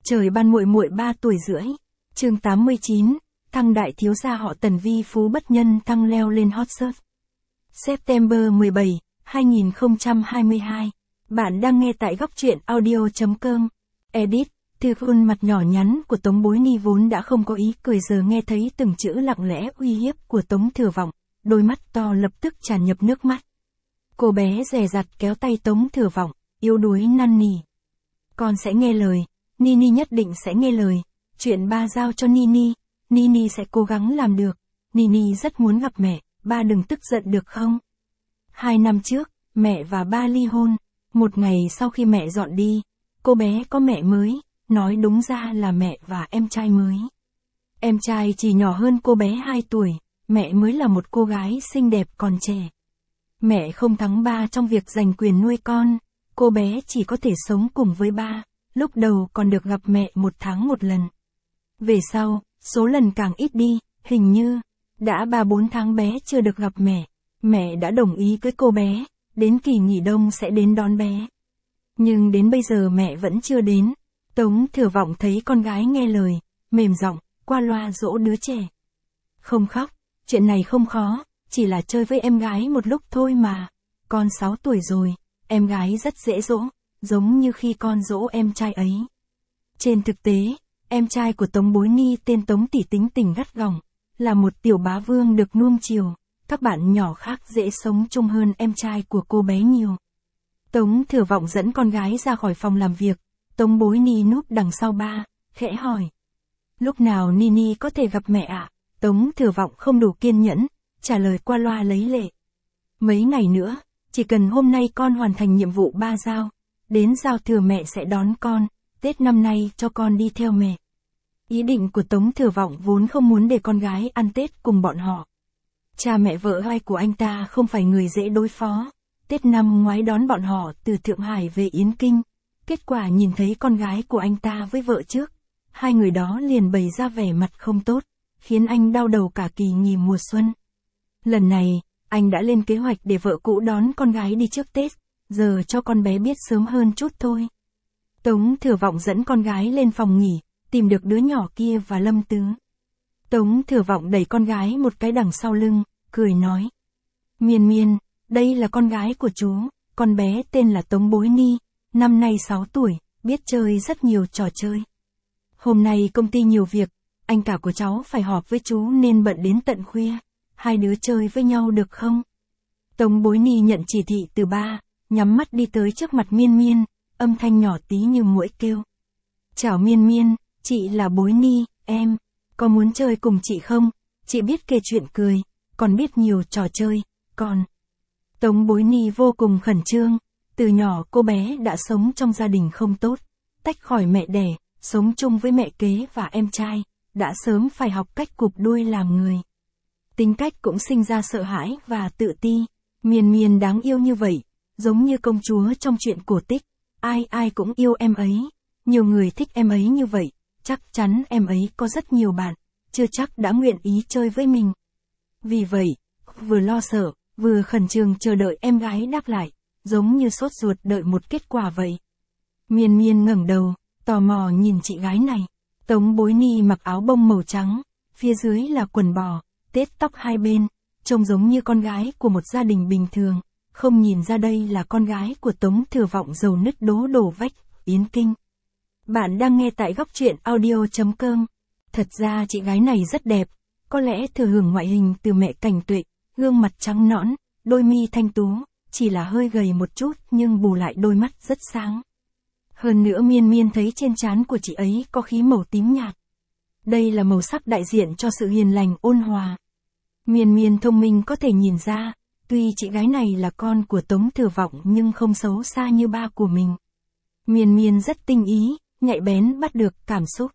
Trời ban muội muội 3 tuổi rưỡi. Chương 89, thăng đại thiếu gia họ Tần vi phú bất nhân thăng leo lên hot search. September 17, 2022. Bạn đang nghe tại góc truyện audio.com. Edit, từ khuôn mặt nhỏ nhắn của Tống Bối Ni vốn đã không có ý cười giờ nghe thấy từng chữ lặng lẽ uy hiếp của Tống Thừa Vọng, đôi mắt to lập tức tràn ngập nước mắt. Cô bé dè dặt kéo tay Tống Thừa Vọng, yếu đuối năn nỉ. Con sẽ nghe lời, Nini nhất định sẽ nghe lời, chuyện ba giao cho Nini, Nini sẽ cố gắng làm được, Nini rất muốn gặp mẹ, ba đừng tức giận được không? 2 năm trước, mẹ và ba ly hôn, một ngày sau khi mẹ dọn đi, cô bé có mẹ mới, nói đúng ra là mẹ và em trai mới. Em trai chỉ nhỏ hơn cô bé 2 tuổi, mẹ mới là một cô gái xinh đẹp còn trẻ. Mẹ không thắng ba trong việc giành quyền nuôi con, cô bé chỉ có thể sống cùng với ba, lúc đầu còn được gặp mẹ 1 tháng 1 lần. Về sau, số lần càng ít đi, hình như, đã 3-4 tháng bé chưa được gặp mẹ đã đồng ý với cô bé, đến kỳ nghỉ đông sẽ đến đón bé. Nhưng đến bây giờ mẹ vẫn chưa đến, Tống Thừa Vọng thấy con gái nghe lời, mềm giọng, qua loa dỗ đứa trẻ. Không khóc, chuyện này không khó, chỉ là chơi với em gái một lúc thôi mà, con 6 tuổi rồi, em gái rất dễ dỗ, giống như khi con dỗ em trai ấy. Trên thực tế, em trai của Tống Bối Ni tên Tống Tỷ tính tình gắt gỏng, là một tiểu bá vương được nuông chiều, các bạn nhỏ khác dễ sống chung hơn em trai của cô bé nhiều. Tống Thừa Vọng dẫn con gái ra khỏi phòng làm việc, Tống Bối Ni núp đằng sau ba, khẽ hỏi. Lúc nào Nini có thể gặp mẹ ạ? Tống Thừa Vọng không đủ kiên nhẫn, trả lời qua loa lấy lệ. Mấy ngày nữa, chỉ cần hôm nay con hoàn thành nhiệm vụ ba giao, đến giao thừa mẹ sẽ đón con, Tết năm nay cho con đi theo mẹ. Ý định của Tống Thừa Vọng vốn không muốn để con gái ăn Tết cùng bọn họ. Cha mẹ vợ hai của anh ta không phải người dễ đối phó. Tết năm ngoái đón bọn họ từ Thượng Hải về Yến Kinh, kết quả nhìn thấy con gái của anh ta với vợ trước, hai người đó liền bày ra vẻ mặt không tốt, khiến anh đau đầu cả kỳ nghỉ mùa xuân. Lần này, anh đã lên kế hoạch để vợ cũ đón con gái đi trước Tết, giờ cho con bé biết sớm hơn chút thôi. Tống Thừa Vọng dẫn con gái lên phòng nghỉ, tìm được đứa nhỏ kia và Lâm Tứ. Tống Thừa Vọng đẩy con gái một cái đằng sau lưng, cười nói. Miên Miên, đây là con gái của chú, con bé tên là Tống Bối Ni, năm nay 6 tuổi, biết chơi rất nhiều trò chơi. Hôm nay công ty nhiều việc, anh cả của cháu phải họp với chú nên bận đến tận khuya, hai đứa chơi với nhau được không? Tống Bối Ni nhận chỉ thị từ ba, nhắm mắt đi tới trước mặt Miên Miên, âm thanh nhỏ tí như muỗi kêu. Chào Miên Miên, chị là Bối Ni, em, có muốn chơi cùng chị không? Chị biết kể chuyện cười, còn biết nhiều trò chơi, còn... Tống Bối Ni vô cùng khẩn trương, từ nhỏ cô bé đã sống trong gia đình không tốt, tách khỏi mẹ đẻ, sống chung với mẹ kế và em trai, đã sớm phải học cách cụp đuôi làm người. Tính cách cũng sinh ra sợ hãi và tự ti, Miên Miên đáng yêu như vậy, giống như công chúa trong truyện cổ tích, ai ai cũng yêu em ấy, nhiều người thích em ấy như vậy, chắc chắn em ấy có rất nhiều bạn, chưa chắc đã nguyện ý chơi với mình. Vì vậy, vừa lo sợ, vừa khẩn trương chờ đợi em gái đáp lại, giống như sốt ruột đợi một kết quả vậy. Miên Miên ngẩng đầu, tò mò nhìn chị gái này. Tống Bối Ni mặc áo bông màu trắng, phía dưới là quần bò, tết tóc hai bên, trông giống như con gái của một gia đình bình thường, không nhìn ra đây là con gái của Tống Thừa Vọng giàu nứt đố đổ vách, Yến Kinh. Bạn đang nghe tại góc truyện audio.com. Thật ra chị gái này rất đẹp, có lẽ thừa hưởng ngoại hình từ mẹ Cảnh Tuệ, gương mặt trắng nõn, đôi mi thanh tú, chỉ là hơi gầy một chút nhưng bù lại đôi mắt rất sáng. Hơn nữa Miên Miên thấy trên trán của chị ấy có khí màu tím nhạt. Đây là màu sắc đại diện cho sự hiền lành ôn hòa. Miên Miên thông minh có thể nhìn ra, tuy chị gái này là con của Tống Thừa Vọng nhưng không xấu xa như ba của mình. Miên Miên rất tinh ý, nhạy bén bắt được cảm xúc.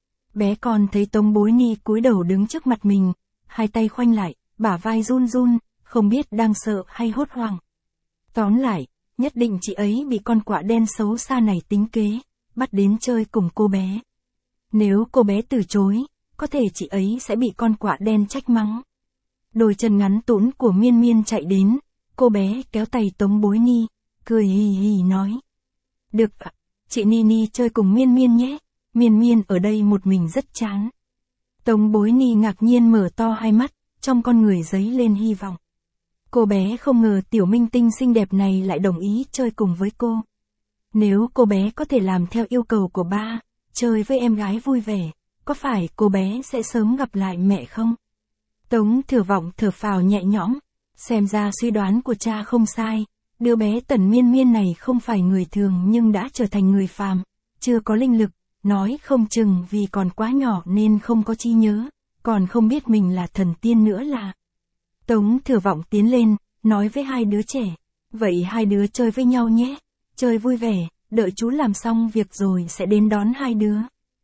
Bé con thấy Tống Bối Ni cúi đầu đứng trước mặt mình, hai tay khoanh lại, bả vai run run, không biết đang sợ hay hốt hoảng. Tóm lại, nhất định chị ấy bị con quạ đen xấu xa này tính kế, bắt đến chơi cùng cô bé. Nếu cô bé từ chối, có thể chị ấy sẽ bị con quạ đen trách mắng. Đôi chân ngắn tũn của Miên Miên chạy đến, cô bé kéo tay Tống Bối Ni, cười hì hì nói. Được ạ, chị Nini chơi cùng Miên Miên nhé. Miên Miên ở đây một mình rất chán. Tống Bối Ni ngạc nhiên mở to hai mắt, trong con người dấy lên hy vọng. Cô bé không ngờ tiểu minh tinh xinh đẹp này lại đồng ý chơi cùng với cô. Nếu cô bé có thể làm theo yêu cầu của ba, chơi với em gái vui vẻ, có phải cô bé sẽ sớm gặp lại mẹ không? Tống Thừa Vọng thở phào nhẹ nhõm, xem ra suy đoán của cha không sai, đứa bé Tần Miên Miên này không phải người thường nhưng đã trở thành người phàm, chưa có linh lực, nói không chừng vì còn quá nhỏ nên không có trí nhớ, còn không biết mình là thần tiên nữa là. Tống Thừa Vọng tiến lên, nói với hai đứa trẻ, vậy hai đứa chơi với nhau nhé, chơi vui vẻ, đợi chú làm xong việc rồi sẽ đến đón hai đứa.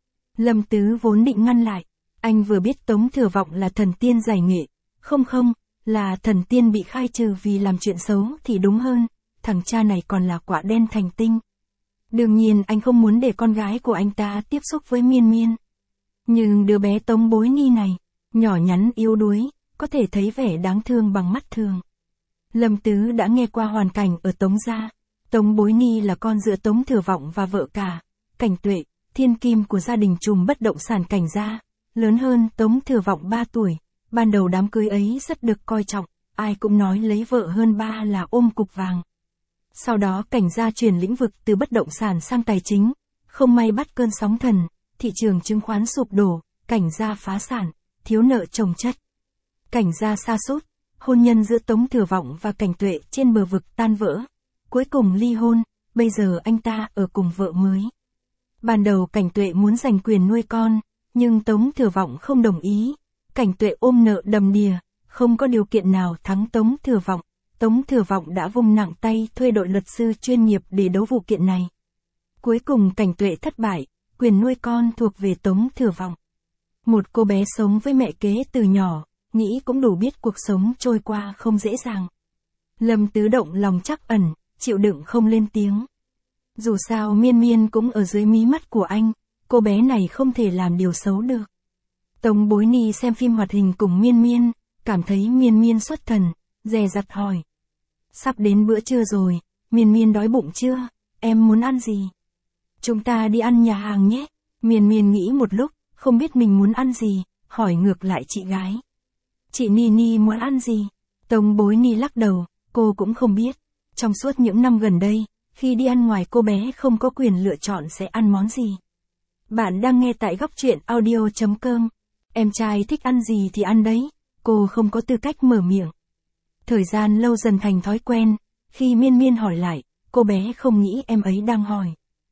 Lâm Tứ vốn định ngăn lại, anh vừa biết Tống Thừa Vọng là thần tiên giải nghệ, không, là thần tiên bị khai trừ vì làm chuyện xấu thì đúng hơn, thằng cha này còn là quả đen thành tinh. Đương nhiên anh không muốn để con gái của anh ta tiếp xúc với Miên Miên. Nhưng đứa bé Tống Bối Ni này, nhỏ nhắn yếu đuối, có thể thấy vẻ đáng thương bằng mắt thường. Lâm Tứ đã nghe qua hoàn cảnh ở Tống gia. Tống Bối Ni là con giữa Tống Thừa Vọng và vợ cả, Cảnh Tuệ, thiên kim của gia đình trùm bất động sản Cảnh gia, lớn hơn Tống Thừa Vọng 3 tuổi. Ban đầu đám cưới ấy rất được coi trọng, ai cũng nói lấy vợ hơn ba là ôm cục vàng. Sau đó Cảnh gia chuyển lĩnh vực từ bất động sản sang tài chính, không may bắt cơn sóng thần, thị trường chứng khoán sụp đổ, Cảnh gia phá sản, thiếu nợ chồng chất. Cảnh gia sa sút, hôn nhân giữa Tống Thừa Vọng và Cảnh Tuệ trên bờ vực tan vỡ, cuối cùng ly hôn, bây giờ anh ta ở cùng vợ mới. Ban đầu Cảnh Tuệ muốn giành quyền nuôi con, nhưng Tống Thừa Vọng không đồng ý. Cảnh Tuệ ôm nợ đầm đìa, không có điều kiện nào thắng Tống Thừa Vọng. Tống Thừa Vọng đã vung nặng tay thuê đội luật sư chuyên nghiệp để đấu vụ kiện này. Cuối cùng Cảnh Tuệ thất bại, quyền nuôi con thuộc về Tống Thừa Vọng. Một cô bé sống với mẹ kế từ nhỏ, nghĩ cũng đủ biết cuộc sống trôi qua không dễ dàng. Lâm Tứ động lòng trắc ẩn, chịu đựng không lên tiếng. Dù sao Miên Miên cũng ở dưới mí mắt của anh, cô bé này không thể làm điều xấu được. Tống Bối Ni xem phim hoạt hình cùng Miên Miên, cảm thấy Miên Miên xuất thần, dè dặt hỏi. Sắp đến bữa trưa rồi, Miên Miên đói bụng chưa, em muốn ăn gì? Chúng ta đi ăn nhà hàng nhé. Miên Miên nghĩ một lúc, không biết mình muốn ăn gì, hỏi ngược lại chị gái. Chị Nini muốn ăn gì? Tống Bối Ni lắc đầu, cô cũng không biết. Trong suốt những năm gần đây, khi đi ăn ngoài cô bé không có quyền lựa chọn sẽ ăn món gì. Bạn đang nghe tại Góc Truyện Audio.com. Em trai thích ăn gì thì ăn đấy, cô không có tư cách mở miệng. Thời gian lâu dần thành thói quen, khi Miên Miên hỏi lại, cô bé không nghĩ em ấy đang hỏi.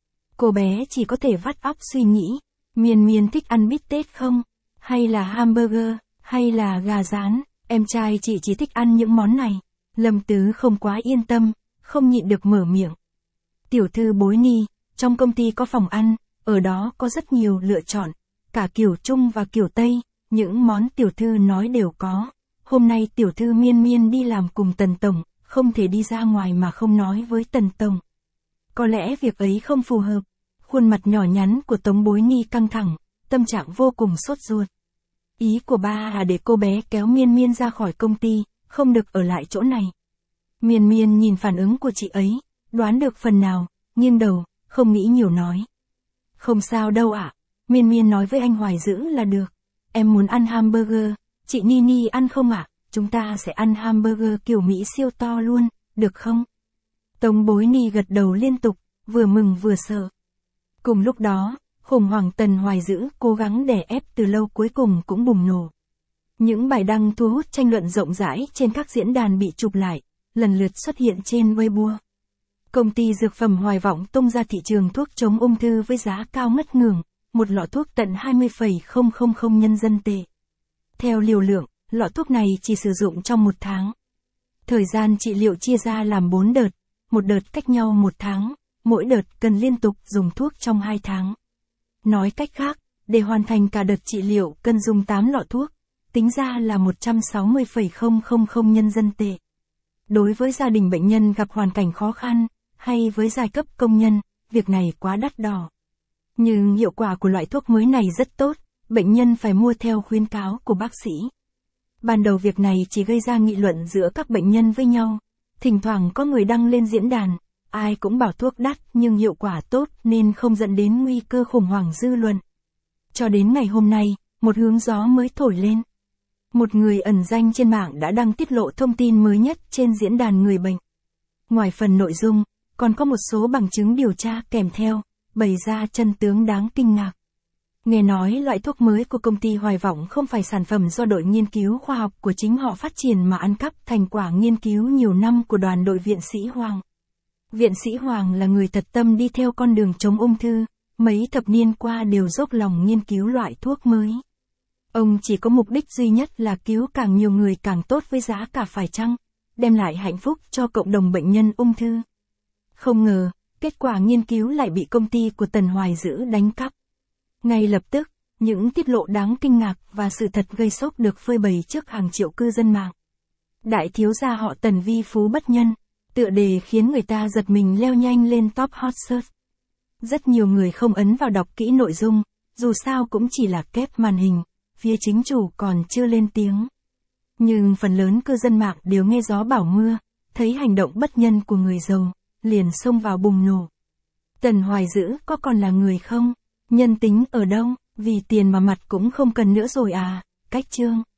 Cô bé chỉ có thể vắt óc suy nghĩ, Miên Miên thích ăn bít tết không? Hay là hamburger, hay là gà rán, em trai chị chỉ thích ăn những món này. Lâm Tứ không quá yên tâm, không nhịn được mở miệng. Tiểu thư Bối Ni, trong công ty có phòng ăn, ở đó có rất nhiều lựa chọn, cả kiểu Trung và kiểu Tây, những món tiểu thư nói đều có. Hôm nay tiểu thư Miên Miên đi làm cùng Tần Tổng, không thể đi ra ngoài mà không nói với Tần Tổng. Có lẽ việc ấy không phù hợp. Khuôn mặt nhỏ nhắn của Tống Bối Ni căng thẳng, tâm trạng vô cùng sốt ruột. Ý của ba là để cô bé kéo Miên Miên ra khỏi công ty, không được ở lại chỗ này. Miên Miên nhìn phản ứng của chị ấy, đoán được phần nào, nghiêng đầu, không nghĩ nhiều nói. Không sao đâu ạ, Miên Miên nói với anh Hoài Dữ là được. Em muốn ăn hamburger, chị Nini ăn không ạ? Chúng ta sẽ ăn hamburger kiểu Mỹ siêu to luôn, được không? Tống Bối Ni gật đầu liên tục, vừa mừng vừa sợ. Cùng lúc đó, khủng hoảng Tần Hoài Dữ cố gắng đè ép từ lâu cuối cùng cũng bùng nổ. Những bài đăng thu hút tranh luận rộng rãi trên các diễn đàn bị chụp lại, lần lượt xuất hiện trên Weibo. Công ty dược phẩm Hoài Vọng tung ra thị trường thuốc chống ung thư với giá cao ngất ngưỡng, một lọ thuốc tận 20,000 nhân dân tệ. Theo liều lượng, lọ thuốc này chỉ sử dụng trong 1 tháng. Thời gian trị liệu chia ra làm 4 đợt, một đợt cách nhau 1 tháng, mỗi đợt cần liên tục dùng thuốc trong 2 tháng. Nói cách khác, để hoàn thành cả đợt trị liệu cần dùng 8 lọ thuốc, tính ra là 160,000 nhân dân tệ. Đối với gia đình bệnh nhân gặp hoàn cảnh khó khăn, hay với giai cấp công nhân, việc này quá đắt đỏ. Nhưng hiệu quả của loại thuốc mới này rất tốt, bệnh nhân phải mua theo khuyến cáo của bác sĩ. Ban đầu việc này chỉ gây ra nghị luận giữa các bệnh nhân với nhau, thỉnh thoảng có người đăng lên diễn đàn, ai cũng bảo thuốc đắt nhưng hiệu quả tốt nên không dẫn đến nguy cơ khủng hoảng dư luận. Cho đến ngày hôm nay, một hướng gió mới thổi lên. Một người ẩn danh trên mạng đã đăng tiết lộ thông tin mới nhất trên diễn đàn người bệnh. Ngoài phần nội dung, còn có một số bằng chứng điều tra kèm theo, bày ra chân tướng đáng kinh ngạc. Nghe nói loại thuốc mới của công ty Hoài Vọng không phải sản phẩm do đội nghiên cứu khoa học của chính họ phát triển mà ăn cắp thành quả nghiên cứu nhiều năm của đoàn đội viện sĩ Hoàng. Viện sĩ Hoàng là người thật tâm đi theo con đường chống ung thư, mấy thập niên qua đều dốc lòng nghiên cứu loại thuốc mới. Ông chỉ có mục đích duy nhất là cứu càng nhiều người càng tốt với giá cả phải chăng, đem lại hạnh phúc cho cộng đồng bệnh nhân ung thư. Không ngờ, kết quả nghiên cứu lại bị công ty của Tần Hoài Dữ đánh cắp. Ngay lập tức, những tiết lộ đáng kinh ngạc và sự thật gây sốc được phơi bày trước hàng triệu cư dân mạng. Đại thiếu gia họ Tần vi phú bất nhân, tựa đề khiến người ta giật mình leo nhanh lên top hot search. Rất nhiều người không ấn vào đọc kỹ nội dung, dù sao cũng chỉ là kép màn hình, phía chính chủ còn chưa lên tiếng. Nhưng phần lớn cư dân mạng đều nghe gió bảo mưa, thấy hành động bất nhân của người giàu, liền xông vào bùng nổ. Tần Hoài Dữ có còn là người không? Nhân tính ở đâu? Vì tiền mà mặt cũng không cần nữa rồi à? Cách chương